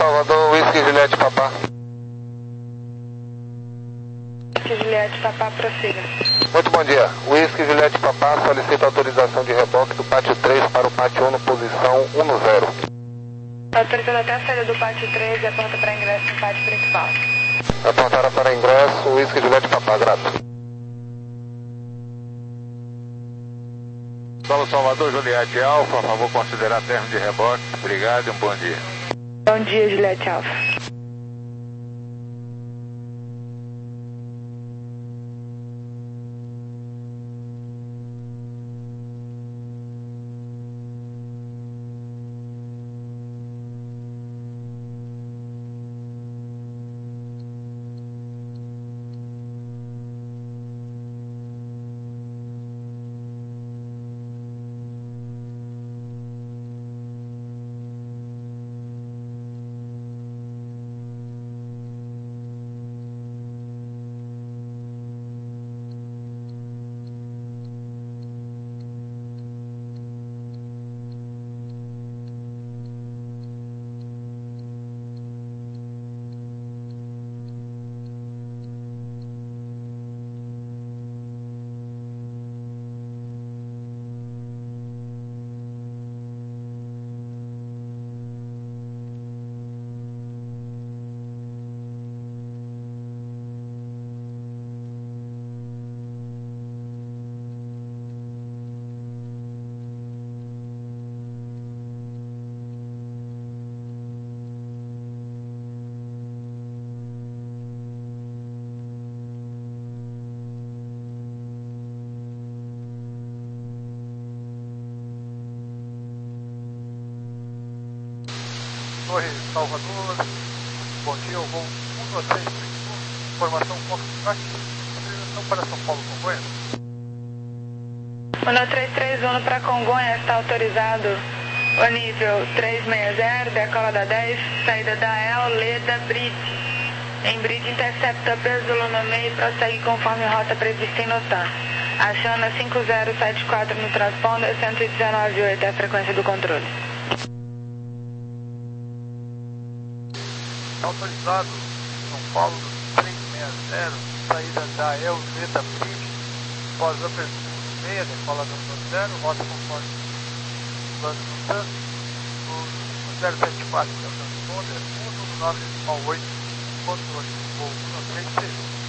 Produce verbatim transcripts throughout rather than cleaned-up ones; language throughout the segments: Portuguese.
Salvador, Whisky Juliette Papá. Whisky Juliette Papá, prossiga. Muito bom dia. Whisky Juliette Papá solicita autorização de reboque do pátio três para o pátio um, posição um no zero. Autorizando até a saída do pátio três e a porta para ingresso no pátio principal. Apontada para ingresso, Whisky Juliette Papá, grato. Solo Salvador, Juliette Alfa, a favor considerar termo de reboque. Obrigado e um bom dia. Bom dia, Juliette Alfa. Torre Salvador, bom dia, eu vou um dois três três um, informação Foxtrot, autorização para São Paulo, Congonhas. um dois três três um para Congonhas, está autorizado o nível trezentos e sessenta, decola da dez, saída da El, Leda, Bridge. Em Bridge, intercepta peso no meio e prossegue conforme rota prevista em Notan. Achando cinco zero sete quatro no transponder, cento e dezenove vírgula oito é a frequência do controle. Autorizado, São Paulo, trezentos e sessenta, saída da El, Leda, Bridge, pós apertura meia, decola do zero, rota conforme plano Notan, no zero sete quatro, é o transponder, um nove nove oito, controle, voo um três três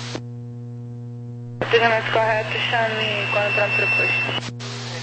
um. Treinamento correto, chame quando pronto para o push.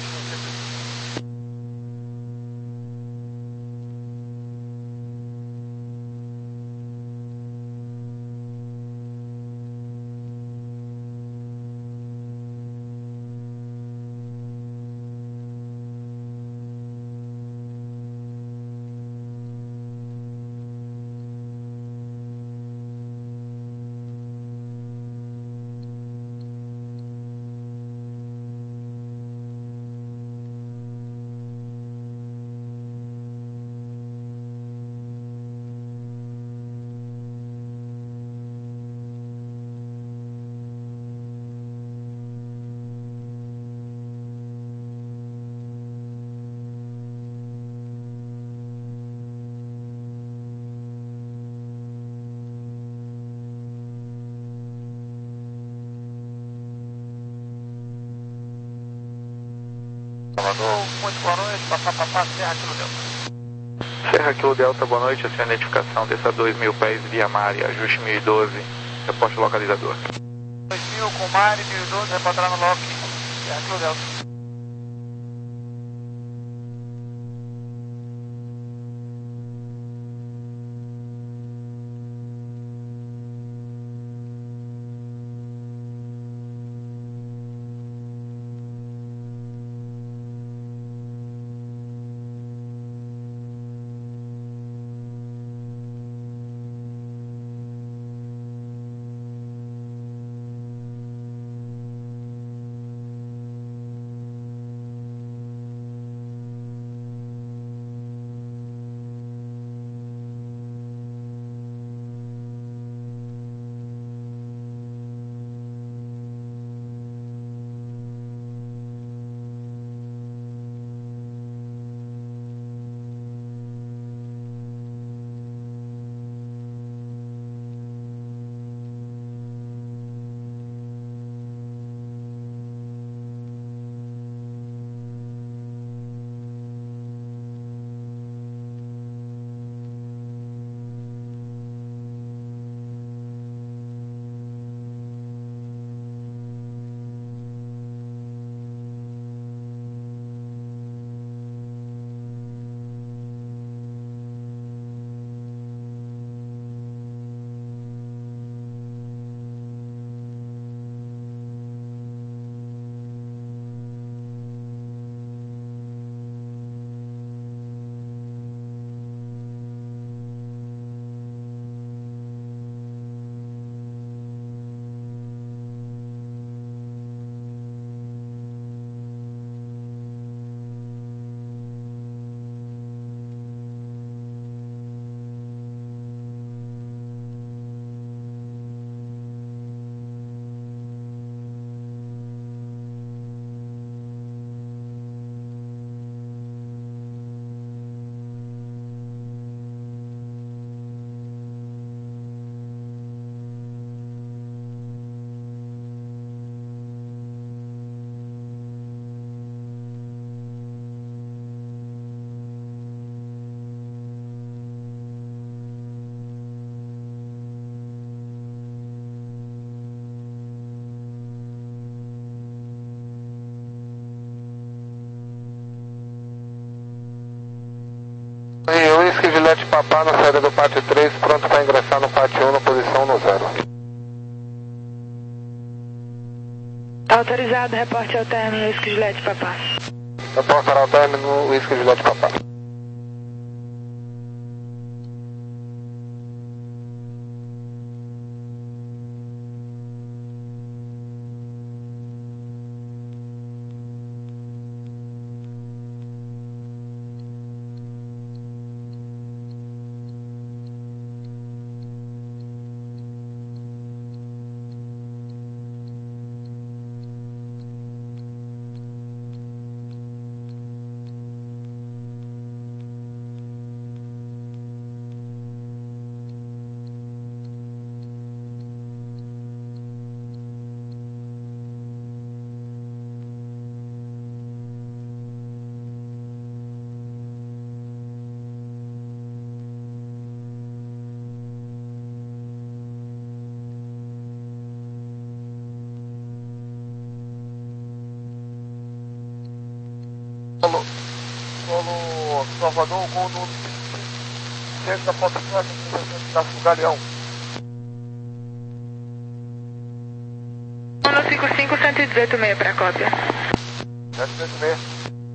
Salvador, muito boa noite, papá, papá, Serra Kilo Delta. Serra Kilo Delta, boa noite, a sua identificação dessa dois mil pés via Mari, ajuste mil e doze, reporte localizador. dois mil com Mari, mil e doze, reportar no Loki, Serra Kilo Delta. Juliette Papá na saída do pátio três, pronto para ingressar no pátio um, na posição no zero. Autorizado, reporte ao término, Whisky Juliette Papá. Reportará ao término, Whisky Juliette Papá. Solo, solo Salvador, gol no centro da Foto da Galeão. No cinco cinco, cento e dezoito meia para cópia. cento e dezoito meia.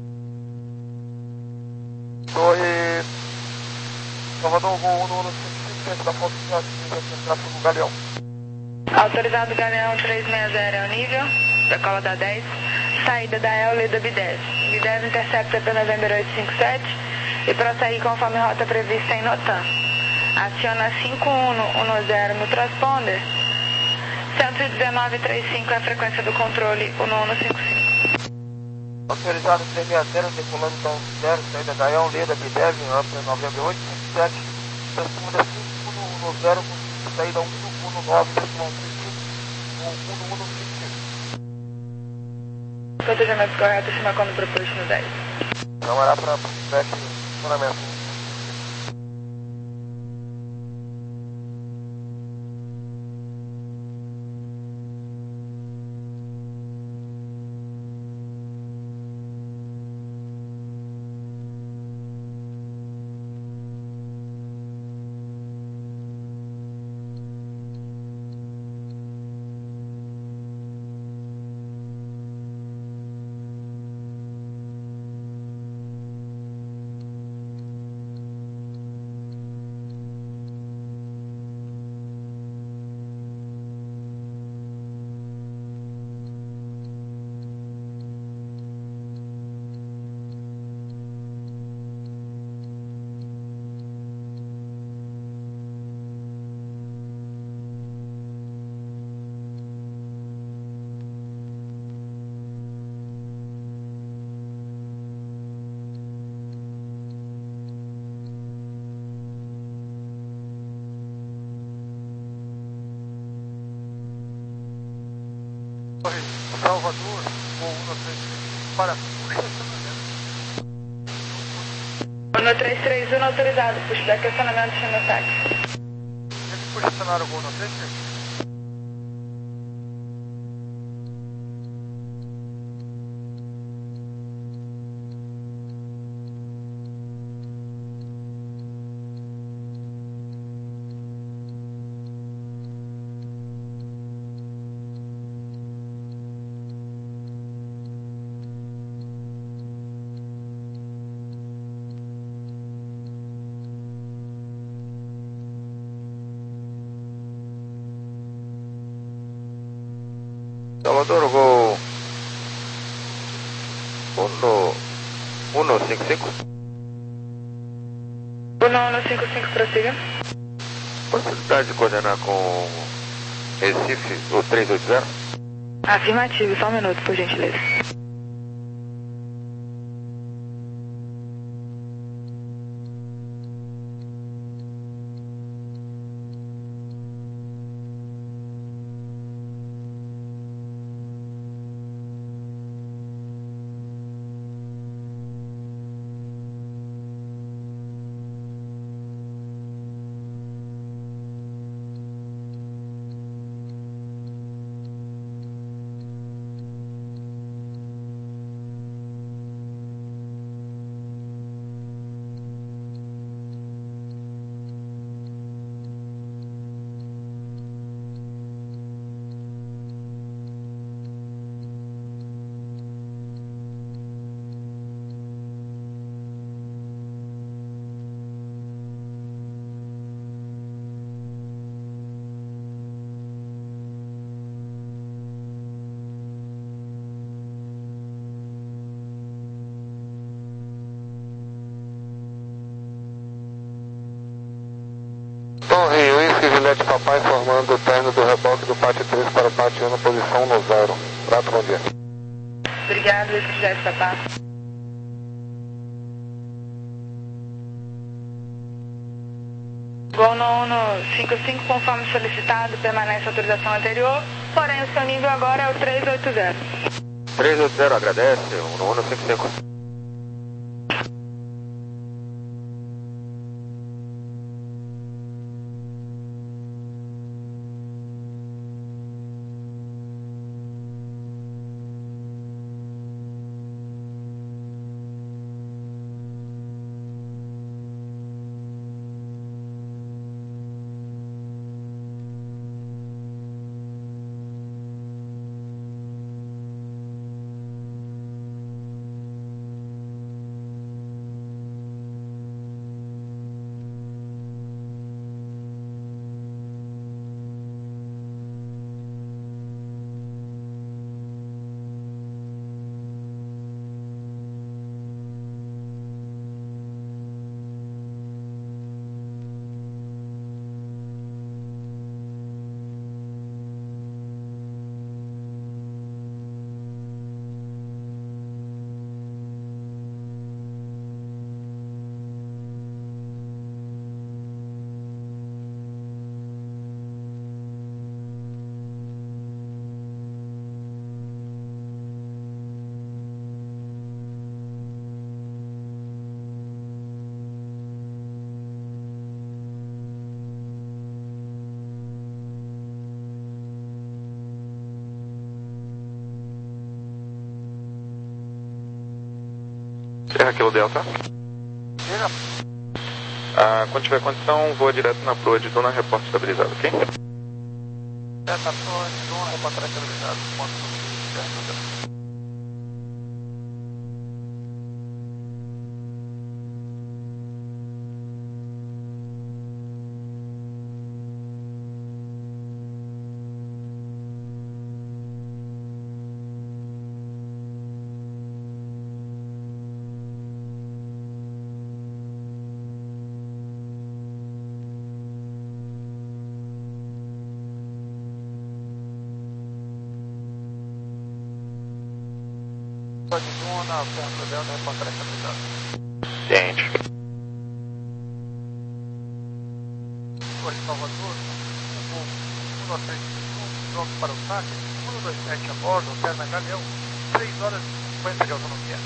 Torre Salvador, gol no centro da Foto da Galeão. Autorizado Galeão trezentos e sessenta é o nível, decola da dez, saída da E L, lida B dez. B dez intercepta pela November oito cinco sete e prossegue conforme rota prevista em NOTAM. Aciona cinco um um zero no transponder. cento e dezenove trinta e cinco é a frequência do controle, um um cinco cinco. Autorizado trezentos e sessenta, decolando da zero, saída da E L, lida B dez, November oito cinco sete, transponder cinco um um zero, saída um um nove, decolando um um um cinco. Protegimento correto, cima quando proposto no dez. Câmara para feedback funcionamento. Salvador, ou para o estacionamento. No trezentos e trinta e um autorizado, pushback estacionamento chama ataque. Ele foi estacionar o gol no trezentos e trinta e um? Salvador, gol um cinco cinco. um um cinco cinco, prossiga. Possibilidade de coordenar com Recife, o trezentos e oitenta? Afirmativo, só um minuto, por gentileza. Juliette Papai informando o término do reboque do pátio três para o pátio um na posição no zero. Prato, bom dia. Obrigado, Whisky Juliette Papai. Gol no Uno cinco cinco, conforme solicitado, permanece a autorização anterior, porém o seu nível agora é o três oito zero. três oito zero agradece, no Uno cinco cinco. Serra Kilo Delta. Diga. Ah, quando tiver condição, voa direto na proa de Duna, reporte estabilizado, ok? Essa proa de Duna, reportar estabilizado. Ponto certo. Proa de Duna, Serra Delta, reportar estabilizado. Ciente. Proa de Salvador, o voo um nove três um, pronto para o saque, um dois sete a bordo, Terna Galeão, três horas e cinquenta de autonomia.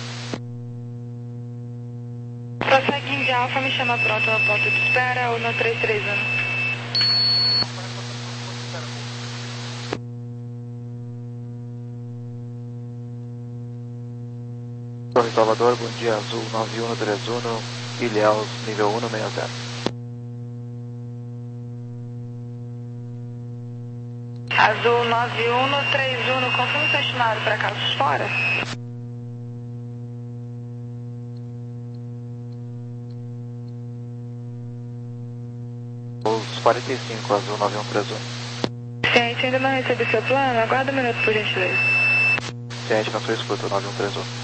Prossegue de Alfa, me chama pronto no ponto de espera, Uno três três um. Torre Salvador, bom dia, Azul nove um três um, Ilhéus, nível um seis zero. Azul nove um três um, confirma seu estimado para Calços Fora. Os quarenta e cinco, Azul nove um três um. Ciente, ainda não recebi seu plano, aguarda um minuto por gentileza. Ciente, na sua escuta, nove um três um.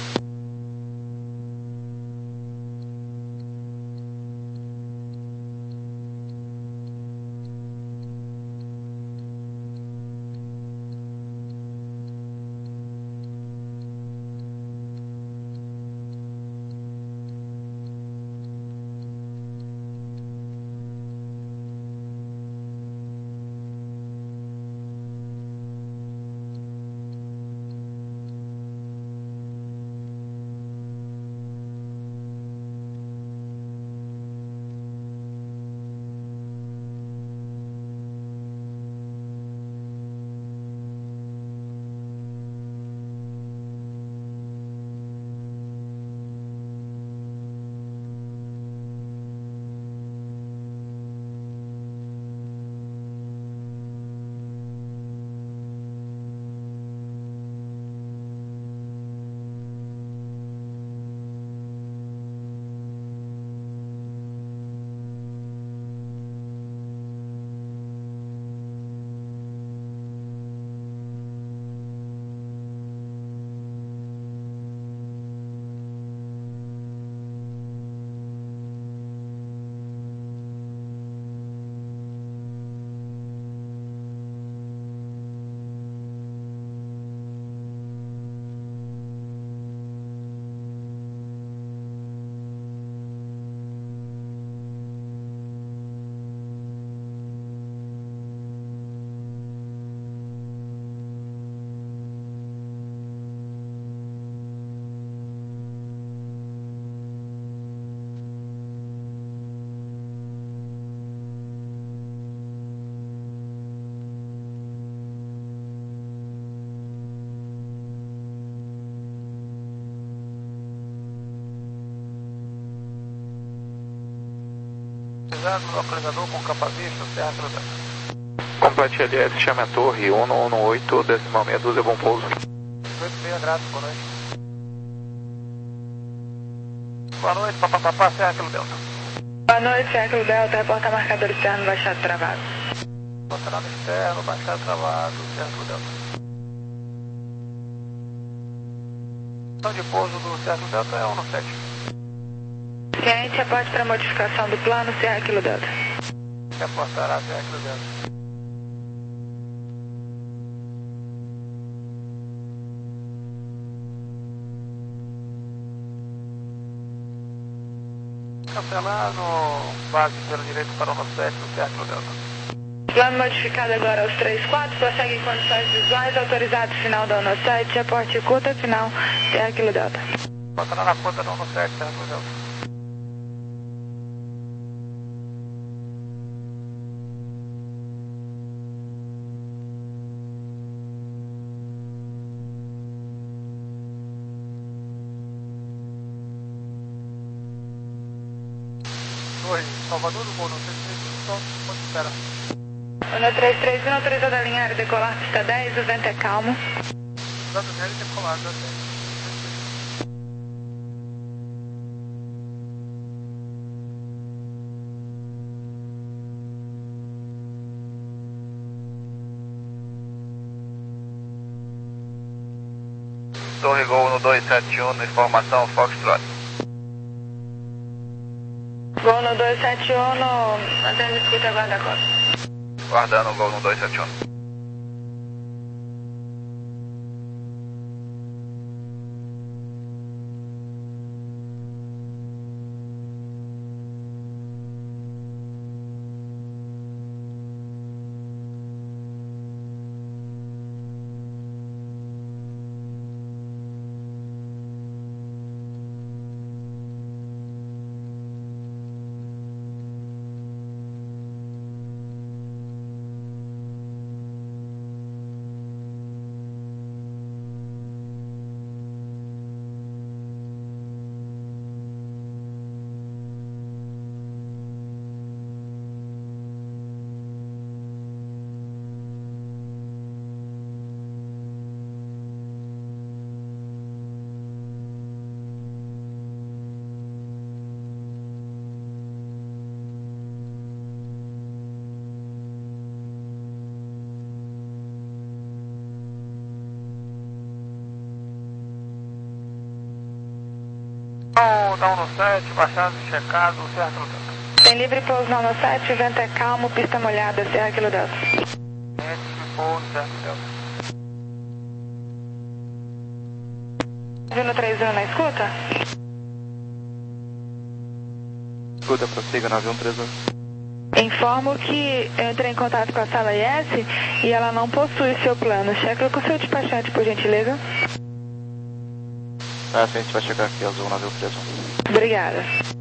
zero, localizador com capa vista, Serra Kilo Delta. Complete L S, chame a torre, um um oito, decimal meia dúzia, bom pouso. oito seis, graças, boa noite. Boa noite, papapá, Serra Kilo Delta. Boa noite, Serra Kilo Delta, reporta marcador externo, baixado travado. Baixado externo, baixado travado, Serra Kilo Delta. Então de pouso do Serra Kilo Delta é um no sete. Ciente, aporte para modificação do plano, Serra Kilo Delta. Reportará Serra Kilo Delta. Cancelando, base pelo direito para o no sete do Serra Kilo Delta. Plano modificado agora aos três quatro, prossegue em condições visuais, autorizado final da ONU sete, aporte curta, final, Serra Kilo Delta. Botando na conta da ONU sete, Serra Kilo Delta. Oi, Salvador do Gol, não sei se só pode esperar. ONU três três um, autorizado a alinhar e decolar pista dez, o vento é calmo. Dado nele decolar, dá certo. Torre Gol no dois sete um, informação Foxtrot. Gol no dois sete um, mantendo escuta, aguarda a costa. Guardando o Gol no dois sete um. Então, da ONU sete, baixado e checado, Serra Kilo Delta. Tem livre pouso na ONU sete, o vento é calmo, pista molhada, Serra Kilo Delta. Entre de pouso, Serra Kilo Delta. Viu no três um na escuta? Escuta, prossiga, nove um três um. Informo que eu entrei em contato com a sala I S e ela não possui seu plano. Checa com o seu despachante, por gentileza. Ah, sim, a gente vai chegar aqui, Azul nove um três um. Obrigada.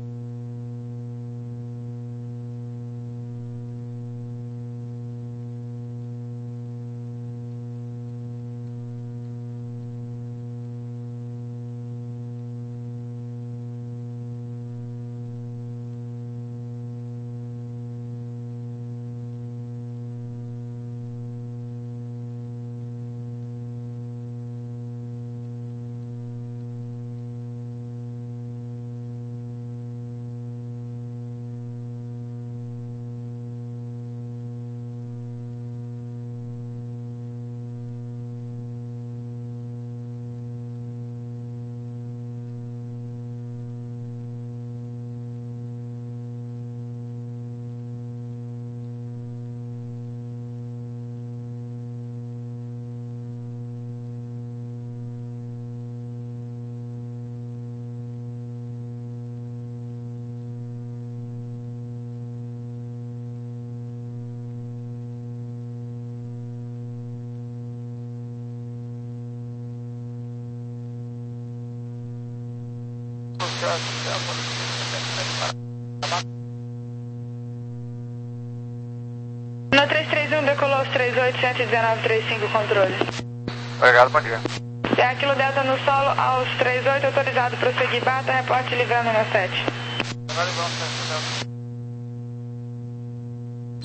No três três um, decolou os três oito sete um nove três cinco, controle. Obrigado, bom dia. Serra Kilo Delta no solo, aos três oito, autorizado prosseguir, bata, reporte livrando no sete.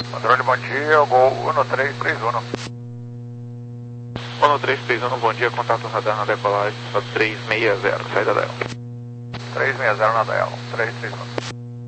Controle, bom dia, Gol um três três um. um três três um, bom dia, contato radar na decolagem, só três seis zero, saída da E L. três seis zero na D L, três três um.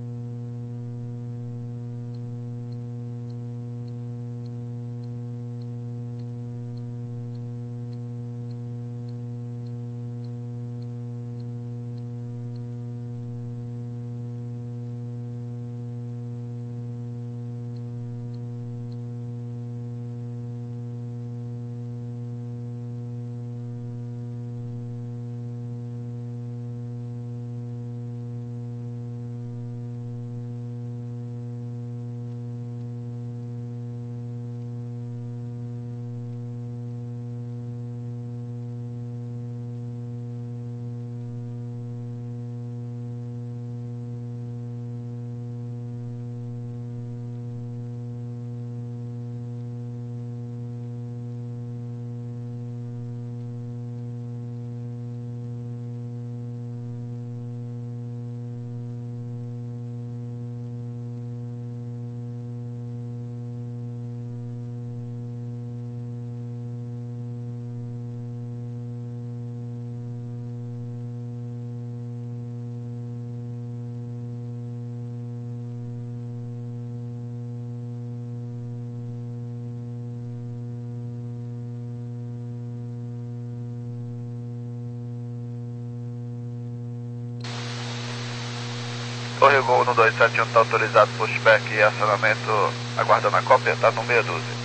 Torre Gol no dois sete um está autorizado pushback e acionamento aguardando a cópia, tá no meia dúzia.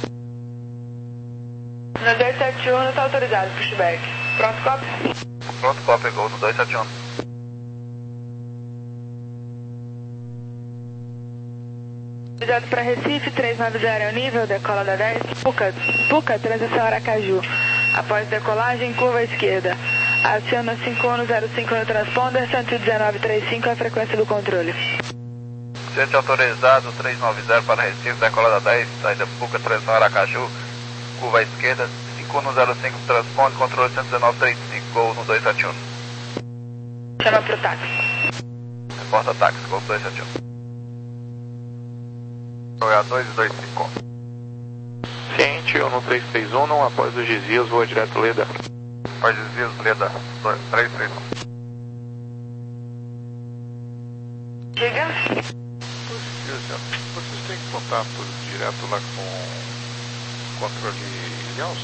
No dois sete um não está autorizado pushback. Pronto, cópia? Pronto, cópia Gol no dois sete um. Autorizado para Recife, três nove zero é o nível, decola da dez. Puca, Puca, transição Aracaju. Após decolagem, curva à esquerda. Aciona cinco um zero cinco no transponder, cento e dezenove trinta e cinco é a frequência do controle. Ciente autorizado, três nove zero para Recife, decolada dez, saída Puca, transição Aracaju, curva à esquerda, cinco um zero cinco transponder, controle cento e dezenove trinta e cinco, Gol no dois sete um. Chama pro táxi. Reporta táxi, Gol no dois sete um. É a dois dois cinco. Ciente, um três três um, após os desvios, voa direto Leda. Após desvios, Leda, três três um. Diga. Vocês têm contato direto lá com o controle Ilhéus?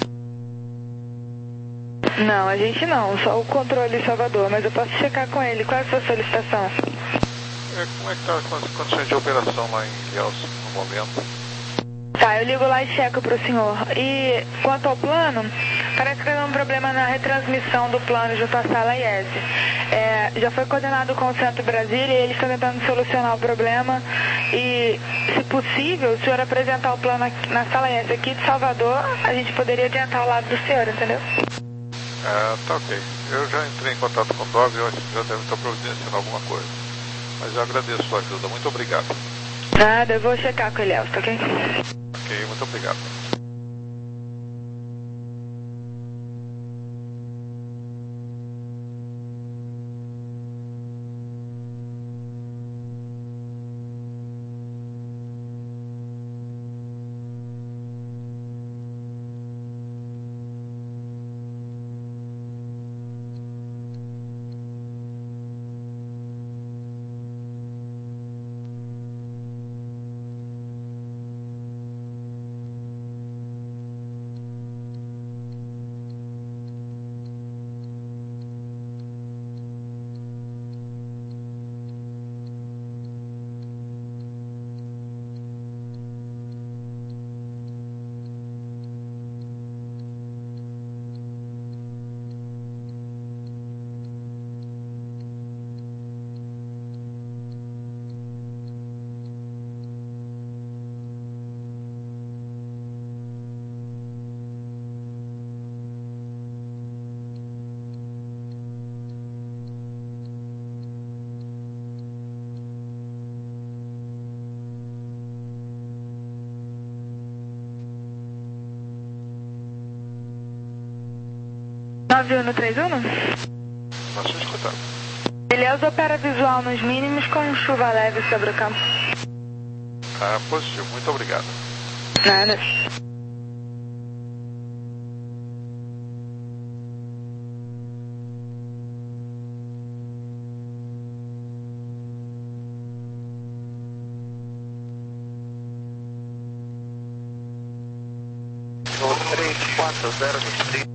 Não, a gente não, só o controle Salvador, mas eu posso checar com ele. Qual é a sua solicitação? É, como é que está as condições de operação lá em Ilhéus no momento? Tá, eu ligo lá e checo pro senhor. E quanto ao plano, parece que tem um problema na retransmissão do plano junto à sala I S. É, já foi coordenado com o Centro Brasília e eles estão tentando solucionar o problema. E, se possível, o senhor apresentar o plano aqui, na sala I S aqui de Salvador, a gente poderia adiantar ao lado do senhor, entendeu? Ah, tá ok. Eu já entrei em contato com o Dove e eu acho que já deve estar providenciando alguma coisa. Mas eu agradeço a sua ajuda. Muito obrigado. Nada, eu vou checar com ele, tá ok? Ok, muito obrigado. nove um três um? Posso escutar. Ilhéus opera visual nos mínimos com chuva leve sobre o campo. Ah, positivo, muito obrigado. Nada. três quatro zero distrito.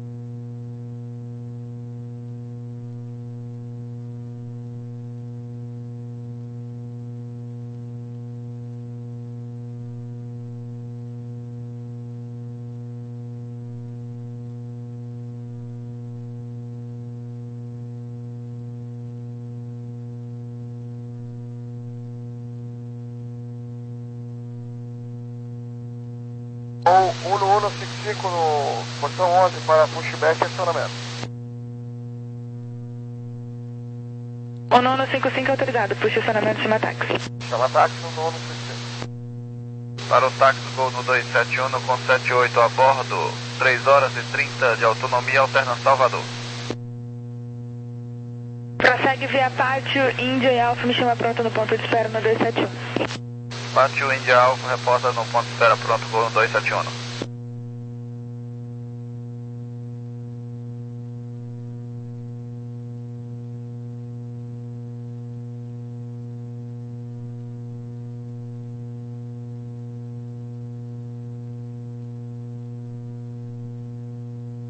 Ou Uno Uno cinco cinco no portão onze para pushback e acionamento. O nono cinco cinco autorizado, puxa acionamento de chama táxi. Chama táxi no nono cinco cinco. Para o táxi Gol no dois sete um com sete oito a bordo, três horas e trinta de autonomia, alterna Salvador. Prossegue via Pátio, Índia e Alfa, me chama pronto no ponto de espera no dois sete um. Pátio Índia Alfa, reporta no ponto de espera pronto, Gol no dois sete um.